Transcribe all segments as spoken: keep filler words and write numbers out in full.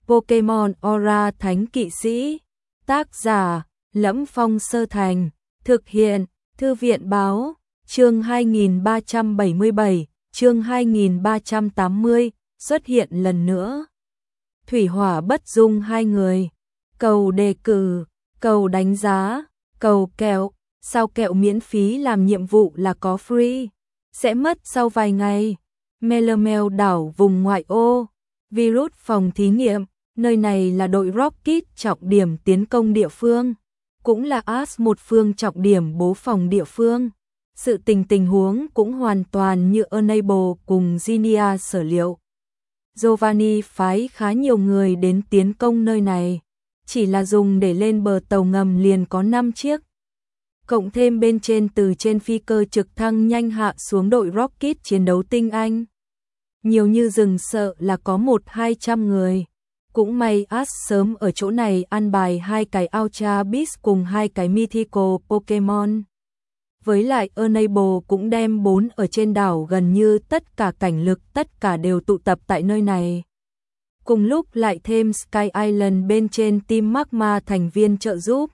Pokemon Aura Thánh Kỵ Sĩ. Tác giả: Lẫm Phong Sơ Thành. Thực hiện: Thư viện Báo. Chương hai nghìn ba trăm bảy mươi bảy, chương hai nghìn ba trăm tám mươi, xuất hiện lần nữa. Thủy hỏa bất dung hai người. Cầu đề cử, cầu đánh giá, cầu kẹo. Sao kẹo miễn phí làm nhiệm vụ là có free? Sẽ mất sau vài ngày. Melamel đảo vùng ngoại ô. Virus phòng thí nghiệm. Nơi này là đội Rocket trọng điểm tiến công địa phương. Cũng là Ash một phương trọng điểm bố phòng địa phương. Sự tình tình huống cũng hoàn toàn như Enable cùng Zinnia sở liệu. Giovanni phái khá nhiều người đến tiến công nơi này. Chỉ là dùng để lên bờ tàu ngầm liền có năm chiếc. Cộng thêm bên trên từ trên phi cơ trực thăng nhanh hạ xuống đội Rocket chiến đấu tinh anh. Nhiều như rừng sợ là có một hai trăm người. Cũng may Ash sớm ở chỗ này ăn bài hai cái Ultra Beast cùng hai cái Mythical Pokemon. Với lại Enable cũng đem bốn ở trên đảo gần như tất cả cảnh lực tất cả đều tụ tập tại nơi này. Cùng lúc lại thêm Sky Island bên trên team Magma thành viên trợ giúp.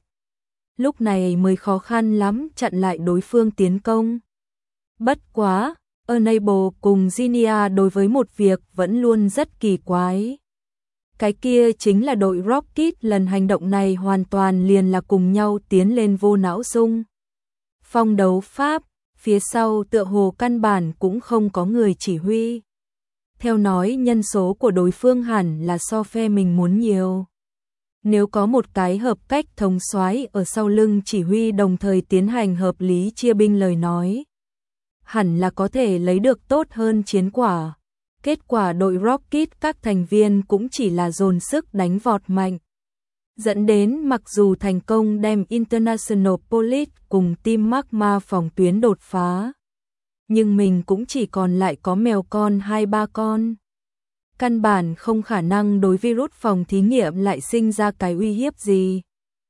Lúc này mới khó khăn lắm chặn lại đối phương tiến công. Bất quá, Enable cùng Zinnia đối với một việc vẫn luôn rất kỳ quái. Cái kia chính là đội Rocket lần hành động này hoàn toàn liền là cùng nhau tiến lên vô não dung. Phong đấu pháp, phía sau tựa hồ căn bản cũng không có người chỉ huy. Theo nói nhân số của đối phương hẳn là so phe mình muốn nhiều. Nếu có một cái hợp cách thống soái ở sau lưng chỉ huy đồng thời tiến hành hợp lý chia binh lời nói, hẳn là có thể lấy được tốt hơn chiến quả. Kết quả đội Rocket các thành viên cũng chỉ là dồn sức đánh vọt mạnh. Dẫn đến mặc dù thành công đem International Police cùng team Magma phòng tuyến đột phá, nhưng mình cũng chỉ còn lại có mèo con hai ba con. Căn bản không khả năng đối virus phòng thí nghiệm lại sinh ra cái uy hiếp gì.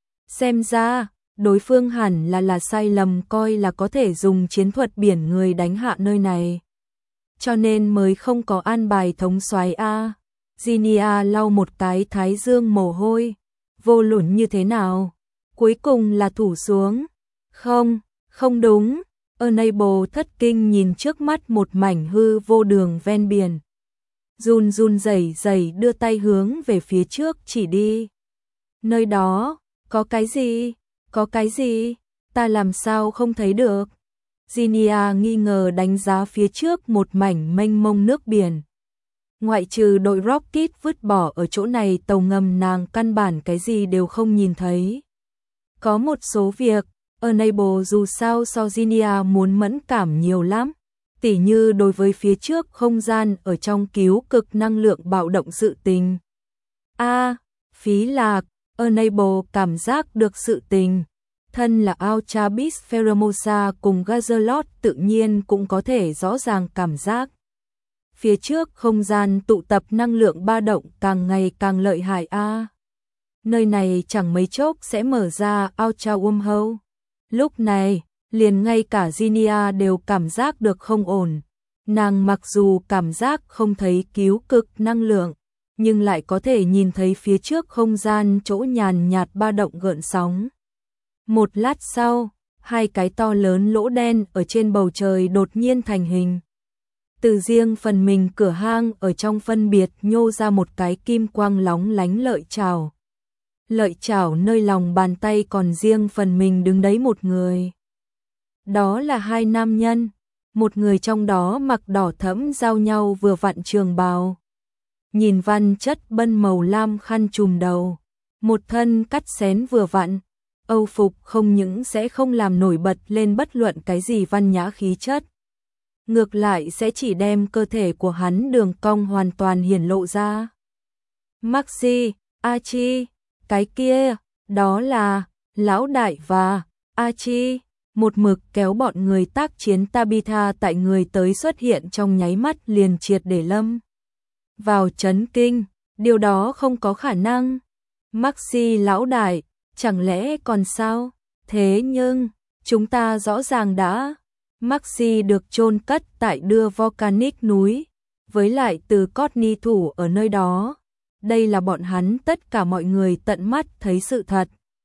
Xem ra, đối phương hẳn là là sai lầm coi là có thể dùng chiến thuật biển người đánh hạ nơi này. Cho nên mới không có an bài thống soái A. Zinnia lau một cái thái dương mồ hôi. Vô luận như thế nào? Cuối cùng là thủ xuống. Không, không đúng. Enable thất kinh nhìn trước mắt một mảnh hư vô đường ven biển. Run run rẩy rẩy đưa tay hướng về phía trước chỉ đi. Nơi đó, có cái gì? Có cái gì? Ta làm sao không thấy được? Zinnia nghi ngờ đánh giá phía trước một mảnh mênh mông nước biển. Ngoại trừ đội Rocket vứt bỏ ở chỗ này tàu ngầm nàng căn bản cái gì đều không nhìn thấy. Có một số việc, Enable dù sao so Zinnia muốn mẫn cảm nhiều lắm. Tỉ như đối với phía trước không gian ở trong cứu cực năng lượng bạo động sự tình. A, à, phí lạc, Enable cảm giác được sự tình. Thân là Ultra Beast Pheromosa cùng Gazalot tự nhiên cũng có thể rõ ràng cảm giác. Phía trước không gian tụ tập năng lượng ba động càng ngày càng lợi hại a. À. Nơi này chẳng mấy chốc sẽ mở ra Ultra Wormhole. Lúc này, liền ngay cả Zinnia đều cảm giác được không ổn. Nàng mặc dù cảm giác không thấy cứu cực năng lượng, nhưng lại có thể nhìn thấy phía trước không gian chỗ nhàn nhạt ba động gợn sóng. Một lát sau, hai cái to lớn lỗ đen ở trên bầu trời đột nhiên thành hình. Từ riêng phần mình cửa hang ở trong phân biệt nhô ra một cái kim quang lóng lánh lợi chảo. Lợi chảo nơi lòng bàn tay còn riêng phần mình đứng đấy một người. Đó là hai nam nhân, một người trong đó mặc đỏ thẫm giao nhau vừa vặn trường bào. Nhìn văn chất bân màu lam khăn trùm đầu, một thân cắt xén vừa vặn. Âu phục không những sẽ không làm nổi bật lên bất luận cái gì văn nhã khí chất. Ngược lại sẽ chỉ đem cơ thể của hắn đường cong hoàn toàn hiển lộ ra. Maxi, Archie, cái kia, đó là Lão Đại và Archie, một mực kéo bọn người tác chiến Tabitha tại người tới xuất hiện trong nháy mắt liền triệt để lâm vào chấn kinh, điều đó không có khả năng. Maxi Lão Đại, chẳng lẽ còn sao? Thế nhưng, chúng ta rõ ràng đã. Maxi được chôn cất tại đưa Volcanic núi, với lại từ Courtney thủ ở nơi đó. đây là bọn hắn tất cả mọi người tận mắt thấy sự thật.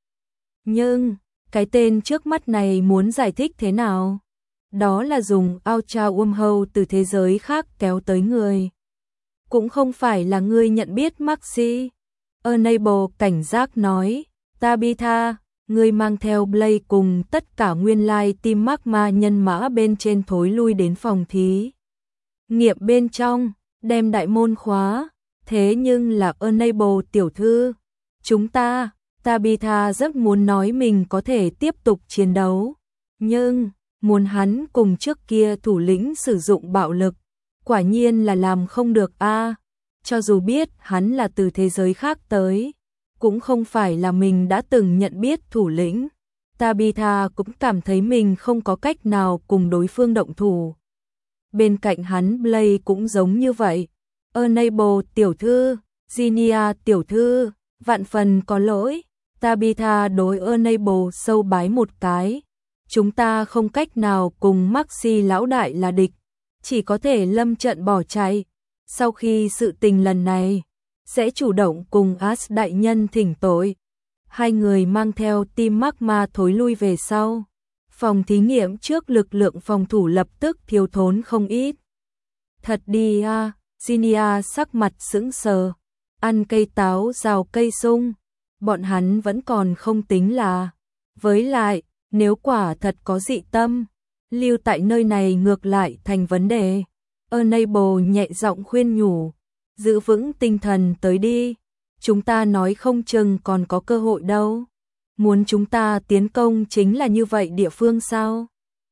Nhưng, cái tên trước mắt này muốn giải thích thế nào? Đó là dùng Ultra Wormhole từ thế giới khác kéo tới người. Cũng không phải là ngươi nhận biết Maxi. Enable cảnh giác nói, Tabitha, ngươi mang theo Blade cùng tất cả nguyên lai team Magma nhân mã bên trên thối lui đến phòng thí nghiệm bên trong, đem đại môn khóa. Thế nhưng là Enable tiểu thư, chúng ta, Tabitha rất muốn nói mình có thể tiếp tục chiến đấu, nhưng muốn hắn cùng trước kia thủ lĩnh sử dụng bạo lực, quả nhiên là làm không được a. Cho dù biết hắn là từ thế giới khác tới, cũng không phải là mình đã từng nhận biết thủ lĩnh. Tabitha cũng cảm thấy mình không có cách nào cùng đối phương động thủ. Bên cạnh hắn Blade cũng giống như vậy. Enable tiểu thư, Zinnia tiểu thư, vạn phần có lỗi. Tabitha đối Enable sâu bái một cái. Chúng ta không cách nào cùng Maxi lão đại là địch, chỉ có thể lâm trận bỏ chạy. Sau khi sự tình lần này, sẽ chủ động cùng Ash đại nhân thỉnh tội. Hai người mang theo team Magma thối lui về sau. Phòng thí nghiệm trước lực lượng phòng thủ lập tức thiếu thốn không ít. Thật đi à, Zinnia sắc mặt sững sờ. Ăn cây táo rào cây sung, bọn hắn vẫn còn không tính là. Với lại, nếu quả thật có dị tâm, lưu tại nơi này ngược lại thành vấn đề. Enable nhẹ giọng khuyên nhủ, giữ vững tinh thần tới đi, chúng ta nói không chừng còn có cơ hội đâu. Muốn chúng ta tiến công chính là như vậy địa phương sao?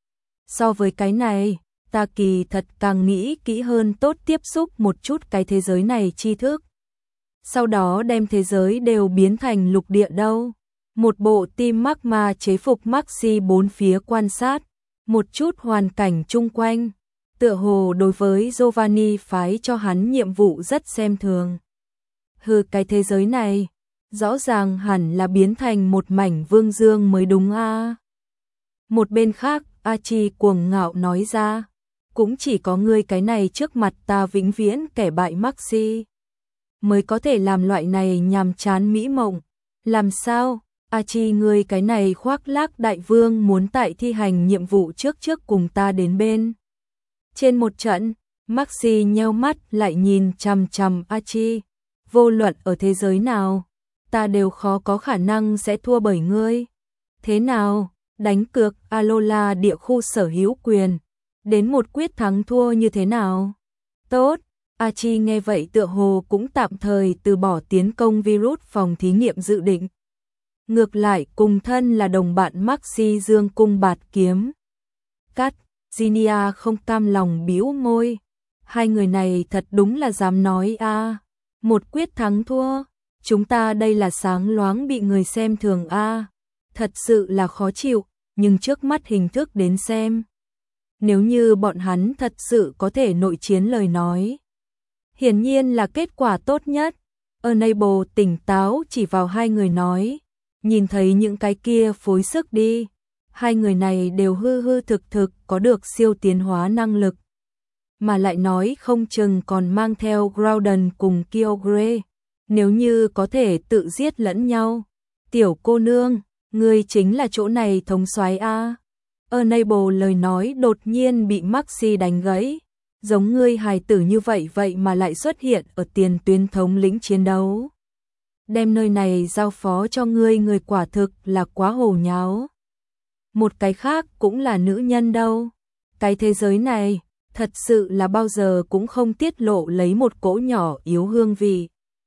So với cái này, ta kỳ thật càng nghĩ kỹ hơn tốt tiếp xúc một chút cái thế giới này tri thức. Sau đó đem thế giới đều biến thành lục địa đâu. Một bộ team Magma chế phục Maxi bốn phía quan sát, một chút hoàn cảnh chung quanh. Tựa hồ đối với Giovanni phái cho hắn nhiệm vụ rất xem thường. Hừ, cái thế giới này, rõ ràng hẳn là biến thành một mảnh vương dương mới đúng a. À. Một bên khác, Archie cuồng ngạo nói ra, cũng chỉ có ngươi cái này trước mặt ta vĩnh viễn kẻ bại Maxi mới có thể làm loại này nhàm chán mỹ mộng. Làm sao? Archie, ngươi cái này khoác lác đại vương muốn tại thi hành nhiệm vụ trước trước cùng ta đến bên. Trên một trận, Maxi nheo mắt lại nhìn chằm chằm Archie. Vô luận ở thế giới nào, ta đều khó có khả năng sẽ thua bởi ngươi. Thế nào, đánh cược Alola địa khu sở hữu quyền, đến một quyết thắng thua như thế nào? Tốt, Archie nghe vậy tựa hồ cũng tạm thời từ bỏ tiến công virus phòng thí nghiệm dự định. Ngược lại cùng thân là đồng bạn Maxi dương cung bạt kiếm. Cắt, Zinnia không cam lòng bĩu môi. Hai người này thật đúng là dám nói a. À. Một quyết thắng thua, chúng ta đây là sáng loáng bị người xem thường a. À. Thật sự là khó chịu, nhưng trước mắt hình thức đến xem. Nếu như bọn hắn thật sự có thể nội chiến lời nói, hiển nhiên là kết quả tốt nhất. Enable tỉnh táo chỉ vào hai người nói, nhìn thấy những cái kia phối sức đi. Hai người này đều hư hư thực thực có được siêu tiến hóa năng lực. Mà lại nói không chừng còn mang theo Groudon cùng Kyogre. Nếu như có thể tự giết lẫn nhau. Tiểu cô nương, ngươi chính là chỗ này thống soái a. Enable lời nói đột nhiên bị Maxi đánh gãy. Giống ngươi hài tử như vậy vậy mà lại xuất hiện ở tiền tuyến thống lĩnh chiến đấu. Đem nơi này giao phó cho ngươi, người quả thực là quá hồ nháo. Một cái khác cũng là nữ nhân đâu. Cái thế giới này, thật sự là bao giờ cũng không tiết lộ lấy một cỗ nhỏ yếu hương vị.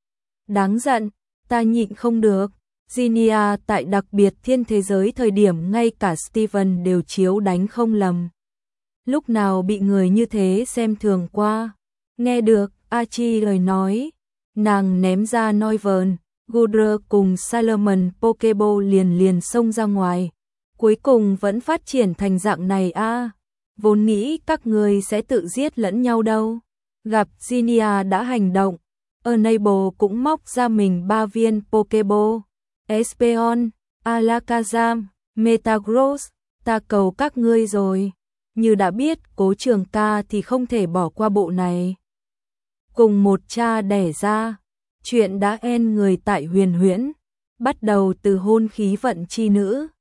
Đáng giận, ta nhịn không được. Zinnia tại đặc biệt thiên thế giới thời điểm ngay cả Steven đều chiếu đánh không lầm. Lúc nào bị người như thế xem thường qua. Nghe được Archie lời nói, nàng ném ra Noivern, Goodra cùng Salomon Pokeball liền liền xông ra ngoài. Cuối cùng vẫn phát triển thành dạng này a. À. Vốn nghĩ các người sẽ tự giết lẫn nhau đâu. Gặp Zinnia đã hành động, Enable cũng móc ra mình ba viên Pokeball. Espeon, Alakazam, Metagross, ta cầu các ngươi rồi. Như đã biết Cố Trường ca thì không thể bỏ qua bộ này. Cùng một cha đẻ ra, Chuyện đã end người tại Huyền Huyễn, bắt đầu từ hôn khí vận chi nữ.